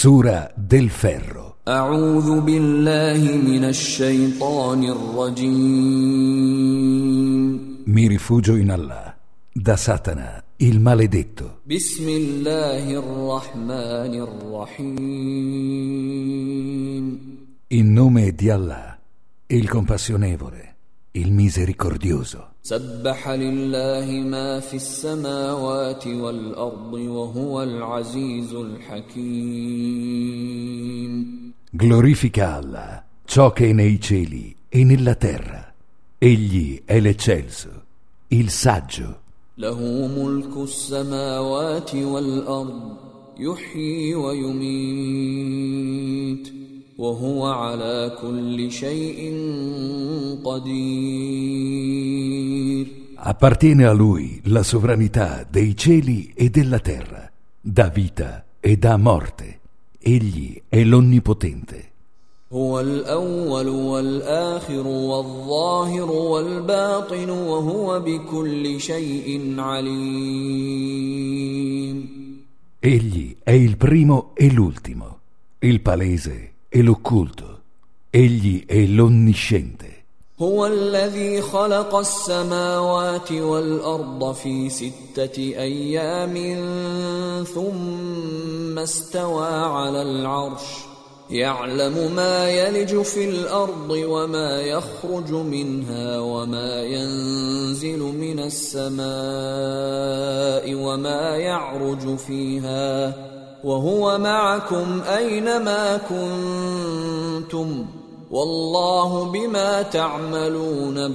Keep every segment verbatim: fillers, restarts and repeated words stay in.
Sura del Ferro. أعوذ بالله من الشيطان الرجيم. Mi rifugio in Allah, da Satana, il maledetto. بسم الله الرحمن الرحيم. In nome di Allah, il compassionevole, il misericordioso. سبح لله ما في السماوات والأرض وهو العزيز الحكيم. Glorifica Allah, ciò che è nei cieli e nella terra. Egli è l'eccelso, il saggio. له ملك السماوات والأرض يحيي ويميت وهو على كل شيء قدير. Appartiene a lui la sovranità dei cieli e della terra, dà vita e dà morte. Egli è l'Onnipotente. هو الأول والآخر والظاهر والباطن وهو بكل شيء عليم. Egli è il primo e l'ultimo, il palese e l'occulto. Egli è l'onnisciente. هو الذي خلق السماوات والأرض في ستة أيام ثم استوى على العرش يعلم ما يلج في الأرض وما يخرج منها وما ينزل من السماء وما يعرج فيها وهو معكم أينما كنتم والله بما تعملون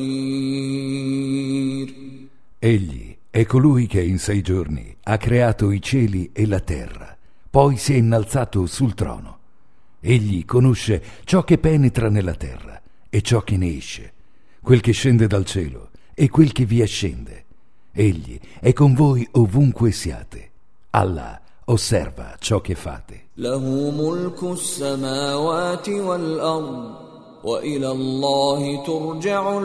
بصير. Egli è colui che in sei giorni ha creato i cieli e la terra, poi si è innalzato sul trono. Egli conosce ciò che penetra nella terra e ciò che ne esce, quel che scende dal cielo e quel che vi ascende. Egli è con voi ovunque siate. Allah osserva ciò che fate. له ملك السماوات والأرض وإلى الله ترجع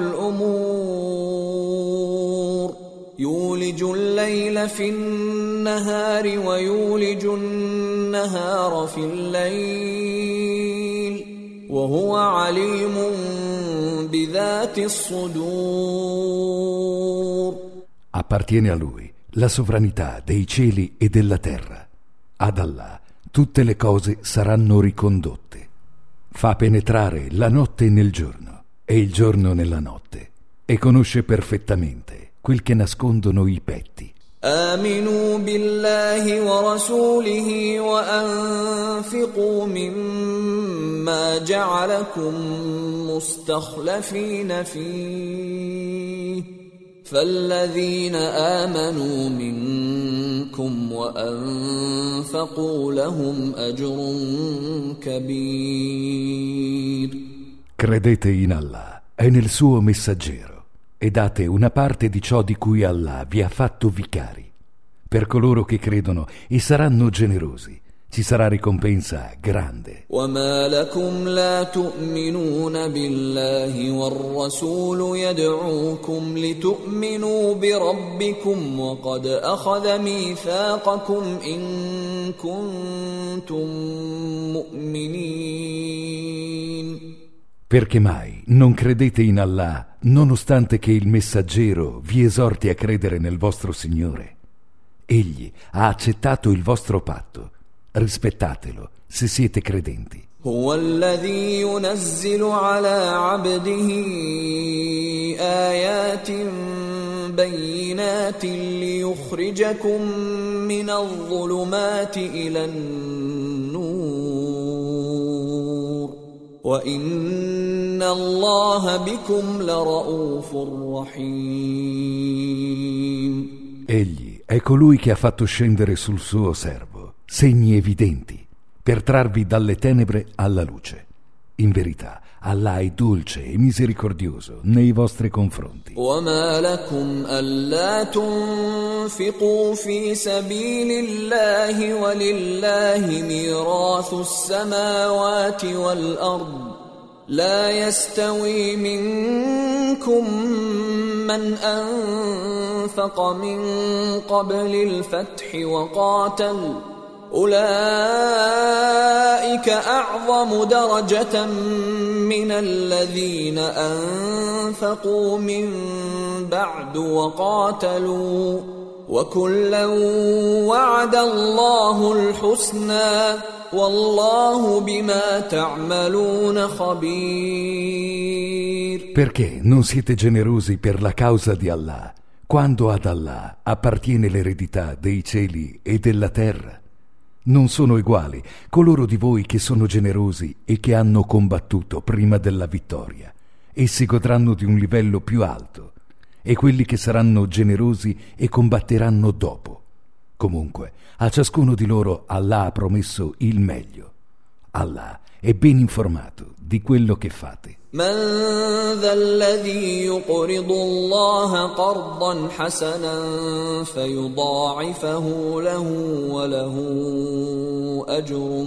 الأمور. يولج الليل في النهار ويولج النهار في الليل وهو عليم بذات الصدور. Appartiene a lui la sovranità dei cieli e della terra. Ad Allah tutte le cose saranno ricondotte. Fa penetrare la notte nel giorno e il giorno nella notte e conosce perfettamente quel che nascondono i petti. آمنوا بالله ورسوله وأنفقوا مما جعلكم مستخلفين فيه فالذين آمنوا منكم وأنفقوا لهم أجر كبير. Credete in Allah e nel suo messaggero e date una parte di ciò di cui Allah vi ha fatto vicari. Per coloro che credono e saranno generosi, ci sarà ricompensa grande. وما لكم لا تؤمنون بالله والرسول يدعوكم لتؤمنوا بربكم وقد أخذ ميثاقكم إن كنتم مؤمنين. Perché mai non credete in Allah, nonostante che il messaggero vi esorti a credere nel vostro Signore? Egli ha accettato il vostro patto. Rispettatelo se siete credenti. هو الذي ينزل على عبده آيات بينات ليخرجكم من الظلمات إلى النور وإن الله بكم لرؤوف رحيم. Egli è colui che ha fatto scendere sul suo servo segni evidenti per trarvi dalle tenebre alla luce. In verità, Allah è dolce e misericordioso nei vostri confronti. وما لكم ألا تنفقوا في سبيل الله ولله ميراث السماوات والأرض لا يستوي منكم من أنفق من قبل الفتح وقاتل أولئك أولئك أعظم درجة من الذين أنفقوا من بعد وقاتلوا وكلا وعد الله الحسنى والله بما تعملون خبير. Perché non siete generosi per la causa di Allah, quando ad Allah appartiene l'eredità dei cieli e della terra? Non sono uguali coloro di voi che sono generosi e che hanno combattuto prima della vittoria. Essi godranno di un livello più alto, e quelli che saranno generosi e combatteranno dopo. Comunque, a ciascuno di loro Allah ha promesso il meglio. Allah è ben informato di quello che fate. من ذا الذي يقرض الله قرضا حسنا فيضاعفه له وله أجر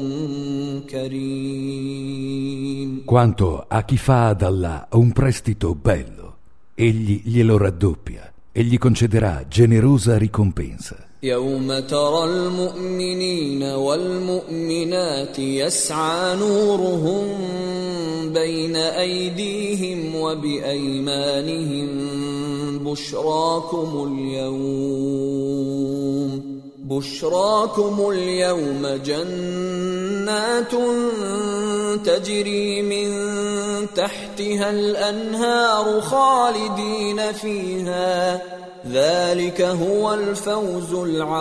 كريم. Quanto a chi fa ad Allah un prestito bello, egli glielo raddoppia e gli concederà generosa ricompensa. يوم ترى المؤمنين والمؤمنات يسعى نورهم بين أيديهم وبأيمانهم بشراكم اليوم بشراكم اليوم جنات تجري من تحتها الأنهار خالدين فيها ذلك هو الفوز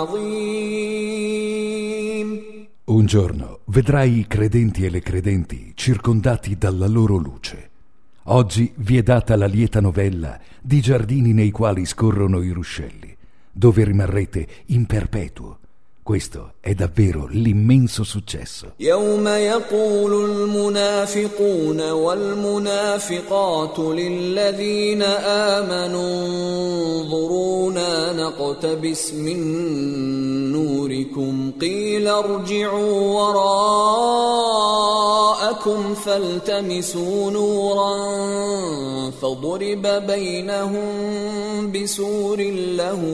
العظيم. Un giorno vedrai i credenti e le credenti circondati dalla loro luce. Oggi vi è data la lieta novella di giardini nei quali scorrono i ruscelli, dove rimarrete in perpetuo. Questo è davvero l'immenso successo. يوم يقول المنافقون والمنافقات للذين آمنوا انظرونا نقتبس من نوركم قيل ارجعوا وراءكم فالتمسوا نورا فضرب بينهم بسور له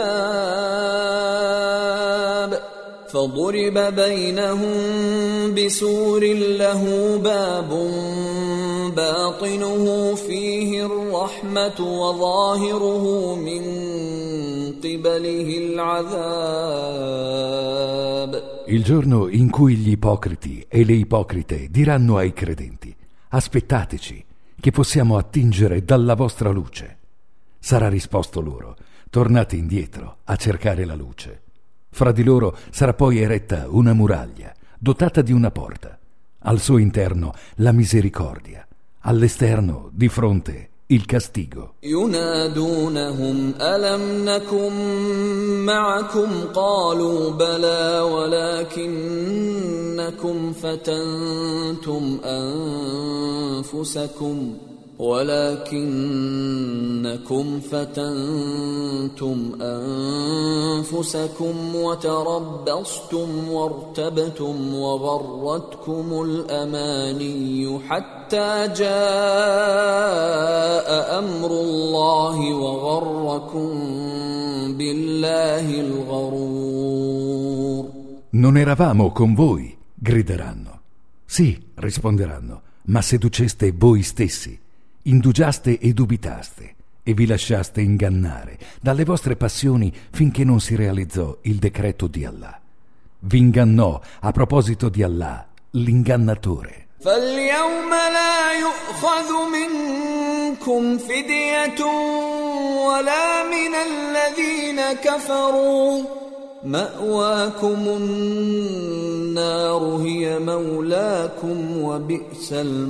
باب فضرب بينهم بسور له باب باطنه فيه الرحمة وظاهره من قبله العذاب. Il giorno in cui gli ipocriti e le ipocrite diranno ai credenti: aspettateci, che possiamo attingere dalla vostra luce. Sarà risposto loro: tornate indietro a cercare la luce. Fra di loro sarà poi eretta una muraglia, dotata di una porta. Al suo interno la misericordia, all'esterno, di fronte, il castigo. ينادونهم ألم نكن معكم قالوا بلى ولكنكم فتنتم أنفسكم ولكنكم فتنتم أنفسكم وتربصتم وارتبتم وغرتكم الأماني حتى جاء أمر الله وغركم بالله الغرور. Non eravamo con voi, grideranno. Sì, risponderanno, ma seduceste voi stessi. Indugiaste e dubitaste e vi lasciaste ingannare dalle vostre passioni finché non si realizzò il decreto di Allah. Vi ingannò a proposito di Allah l'ingannatore. فاليوم لا يؤخذ منكم فدية ولا من الذين كفروا مأواكم النار هي مولاكم وبئس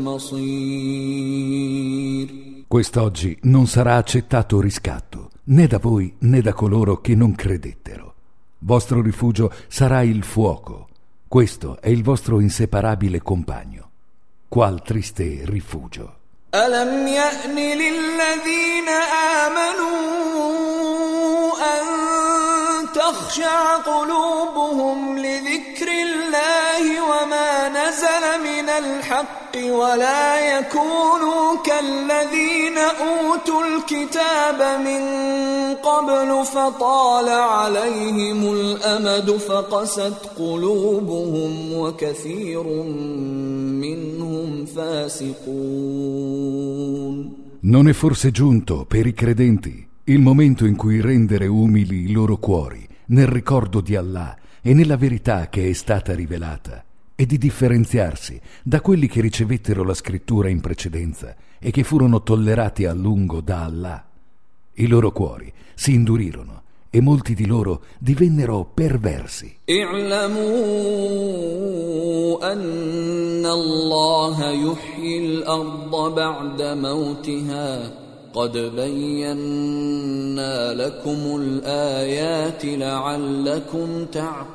المصير. Quest'oggi non sarà accettato riscatto, né da voi né da coloro che non credettero. Vostro rifugio sarà il fuoco. Questo è il vostro inseparabile compagno. Qual triste rifugio. ألم يأن للذين آمنوا أن تخشع قلوبهم لذكر الله وما نزل من الحق ولا يكونوا كالذين أوتوا الكتاب من قبل فطال عليهم الأمد فقست قلوبهم وكثير منهم فاسقون. Non è forse giunto per i credenti il momento in cui rendere umili i loro cuori nel ricordo di Allah e nella verità che è stata rivelata, e di differenziarsi da quelli che ricevettero la scrittura in precedenza e che furono tollerati a lungo da Allah. I loro cuori si indurirono e molti di loro divennero perversi. اعلموا أن الله يحيي الأرض بعد موتها قد بينا لكم الآيات لعلكم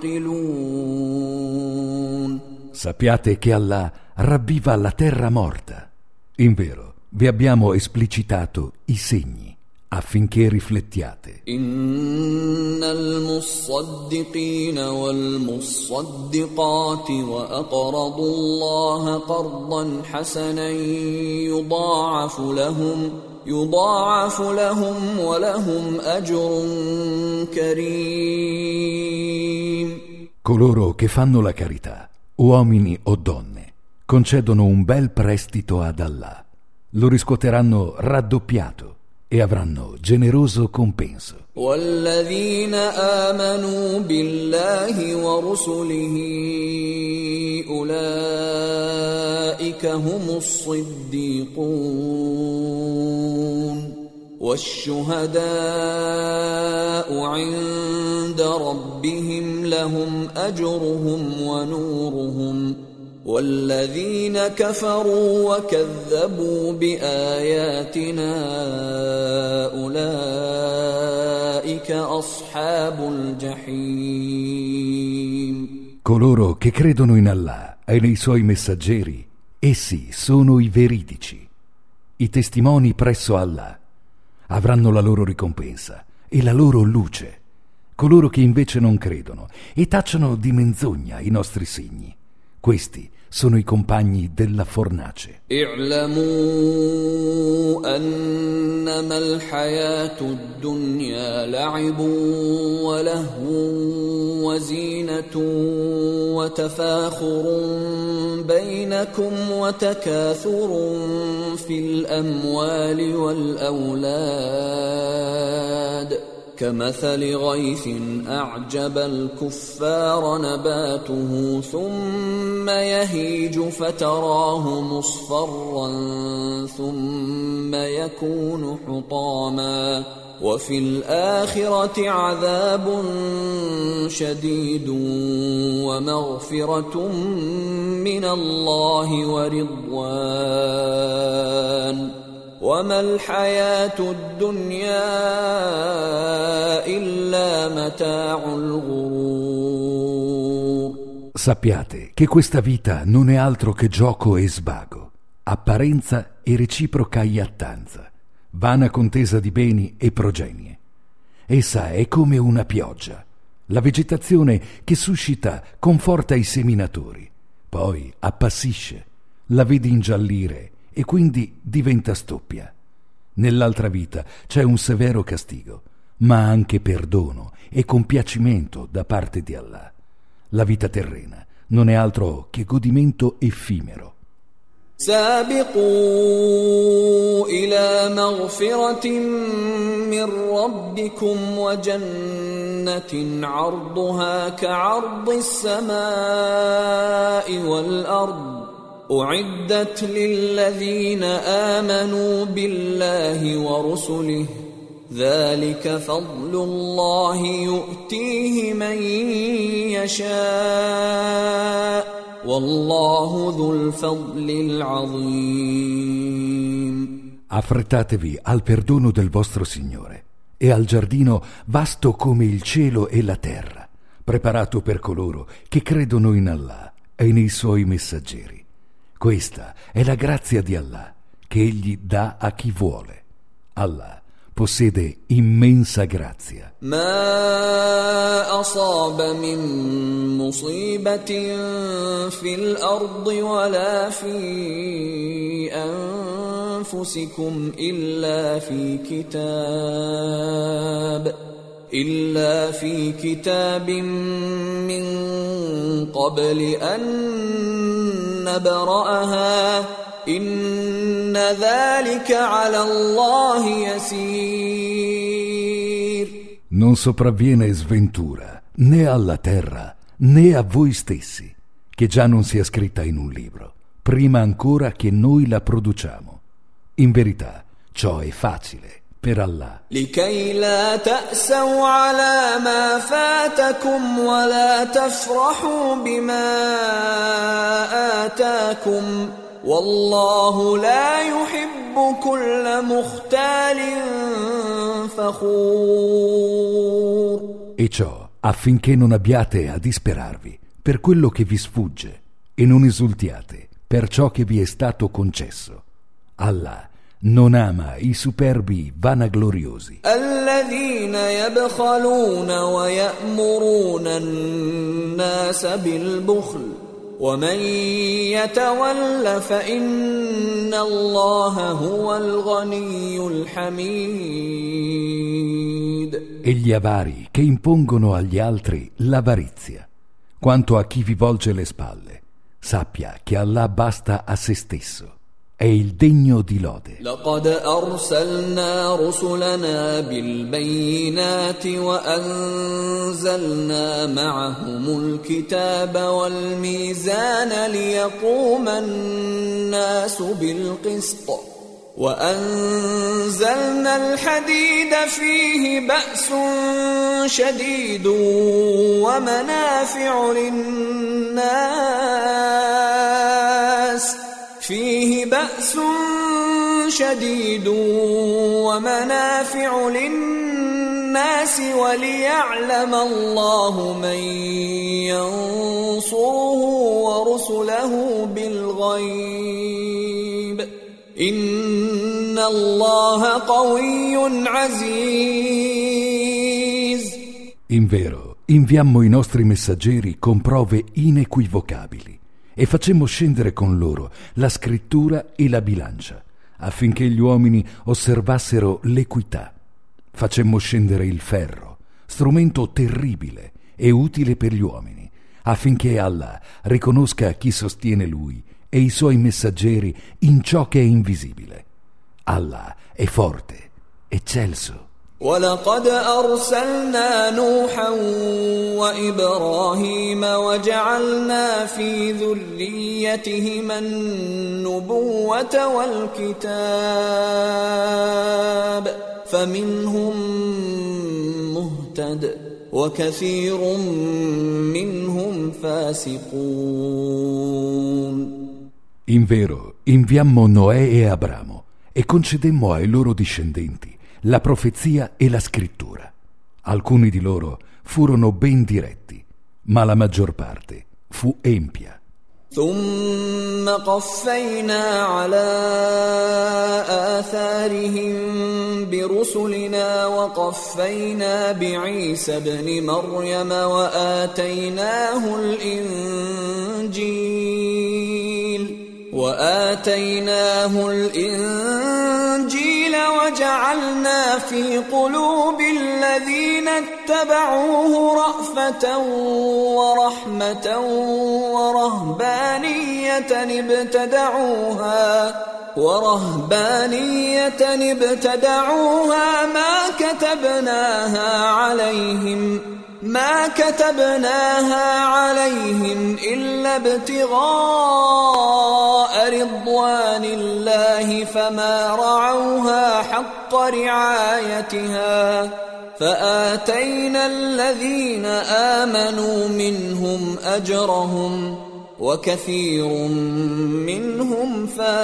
تعقلون. Sappiate che Allah ravviva la terra morta. Invero, vi abbiamo esplicitato i segni affinché riflettiate. إن المصدقين والمصدقات وأقرضوا الله قرضا حسنا يضاعف لهم يضاعف لهم ولهم أجر كريم. Coloro che fanno la carità, uomini o donne, concedono un bel prestito ad Allah, lo riscuoteranno raddoppiato e avranno generoso compenso. والذين آمنوا بالله ورسله أولئك هم الصديقون والشهداء عند ربهم لهم أجرهم ونورهم والذين كفروا وكذبوا بآياتنا أولئك أصحاب الجحيم. Coloro che credono in Allah e nei suoi messaggeri, essi sono i veridici, i testimoni presso Allah. Avranno la loro ricompensa e la loro luce. Coloro che invece non credono e tacciano di menzogna i nostri segni, questi sono i compagni della fornace. اعلموا أنما الحياة الدنيا لعب ولهو وزينة وتفاخر بينكم وتكاثر في الأموال والأولاد كمثل غيث أعجب الكفار نباته ثم يهيج فتراه مصفرا ثم يكون حطاما وفي الآخرة عذاب شديد ومغفرة من الله ورضوان وما الحياة الدنيا إلا متاع الغرور. Sappiate che questa vita non è altro che gioco e svago, apparenza e reciproca iattanza, vana contesa di beni e progenie. Essa è come una pioggia, la vegetazione che suscita conforta i seminatori, poi appassisce, la vedi ingiallire e quindi diventa stoppia. Nell'altra vita c'è un severo castigo, ma anche perdono e compiacimento da parte di Allah. La vita terrena non è altro che godimento effimero. سابقوا إلى مغفرة من ربكم وجنة عرضها كعرض السماء والأرض أعدت للذين آمنوا بالله ورسله ذلك فضل الله يؤتيه من يشاء والله ذو الفضل العظيم. Affrettatevi al perdono del vostro Signore e al giardino vasto come il cielo e la terra, preparato per coloro che credono in Allah e nei suoi messaggeri. Questa è la grazia di Allah che Egli dà a chi vuole. Allah possiede immensa grazia. ما أصاب من مصيبة في الأرض ولا في أنفسكم إلا في كتاب إلا في كتاب من قبل أن نبرأها إن ذلك على الله يسير. Non sopravviene sventura né alla terra né a voi stessi, che già non sia scritta in un libro, prima ancora che noi la produciamo. In verità, ciò è facile per Allah. لكي لا تأسوا على ما فاتكم ولا تفرحوا بما آتاكم والله لا يحب كل مختال فخور. E ciò affinché non abbiate a disperarvi per quello che vi sfugge e non esultiate per ciò che vi è stato concesso. Allah non ama i superbi vanagloriosi. الذين يبخلون ويأمرون الناس بالبخل ومن يتول فإن الله هو الغني الحميد. E gli avari che impongono agli altri l'avarizia. Quanto a chi vi volge le spalle, sappia che Allah basta a se stesso. È il degno di lode. لقد أرسلنا رسلنا بالبينات وأنزلنا معهم الكتاب والميزان ليقوم الناس بالقسط وأنزلنا الحديد فيه بأس شديد ومنافع للناس فيه بأس شديد ومنافع للناس وليعلم الله من ينصره ورسله بالغيب إن الله قوي عزيز. In vero, inviammo i nostri messaggeri con prove inequivocabili e facemmo scendere con loro la scrittura e la bilancia, affinché gli uomini osservassero l'equità. Facemmo scendere il ferro, strumento terribile e utile per gli uomini, affinché Allah riconosca chi sostiene Lui e i Suoi messaggeri in ciò che è invisibile. Allah è forte, eccelso. ولقد أرسلنا نوحا وإبراهيم وجعلنا في ذريتهما النبوة والكتاب فمنهم مهتد وكثير منهم فاسقون. In vero, inviammo Noè e Abramo e concedemmo ai loro discendenti la profezia e la scrittura. Alcuni di loro furono ben diretti, ma la maggior parte fu empia. ثم قفينا على آثارهم برسلنا وقفينا بعيسى ابن مريم وآتيناه الإنجيل وآتيناه الإنجيل وجعلنا في قلوب الذين اتبعوه رأفة ورحمة ورهبانية ابتدعوها ورهبانية ابتدعوها ما كتبناها عليهم ما كتبناها عليهم إلا ابتغاء رضوان الله فما رعوها حق رعايتها فآتينا الذين آمنوا منهم أجرهم وكثير منهم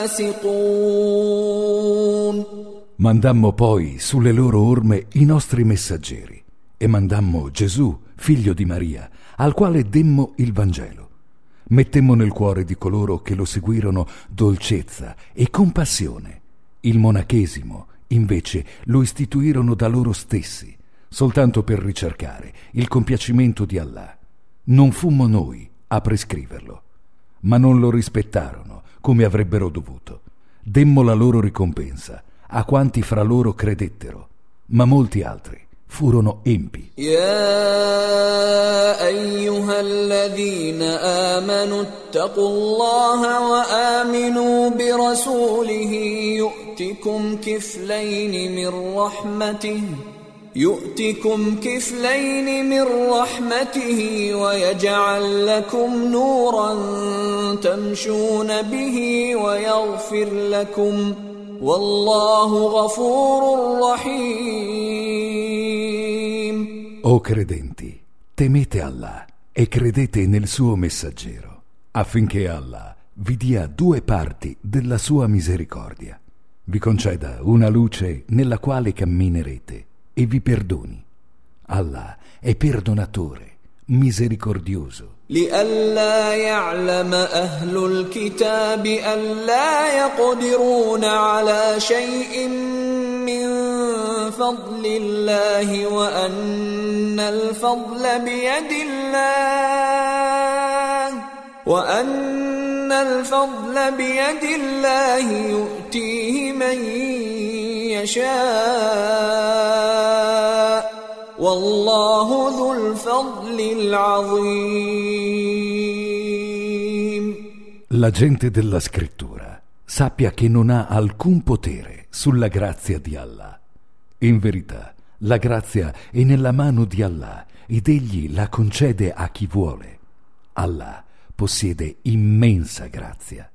فاسقون. Mandammo poi sulle loro orme i nostri messaggeri e mandammo Gesù, figlio di Maria, al quale demmo il Vangelo. Mettemmo nel cuore di coloro che lo seguirono dolcezza e compassione, il monachesimo, invece lo istituirono da loro stessi, soltanto per ricercare il compiacimento di Allah. Non fummo noi a prescriverlo, ma non lo rispettarono come avrebbero dovuto. Demmo la loro ricompensa a quanti fra loro credettero, ma molti altri furono empi. يا أيها الذين آمنوا اتقوا الله وآمنوا برسوله يؤتكم كفلين من رحمته يؤتكم كفلين من رحمته ويجعل لكم نورا تمشون به ويغفر لكم والله غفور رحيم. O credenti, temete Allah e credete nel suo messaggero, affinché Allah vi dia due parti della sua misericordia, vi conceda una luce nella quale camminerete e vi perdoni. Allah è perdonatore, misericordioso. لئلا يعلم أهل الكتاب ألا يقدرون على شيء من فضل الله وأن الفضل بيد الله وأن الفضل بيد الله يؤتيه من يشاء والله ذو الفضل العظيم. La gente della scrittura sappia che non ha alcun potere sulla grazia di Allah. In verità, la grazia è nella mano di Allah ed egli la concede a chi vuole. Allah possiede immensa grazia.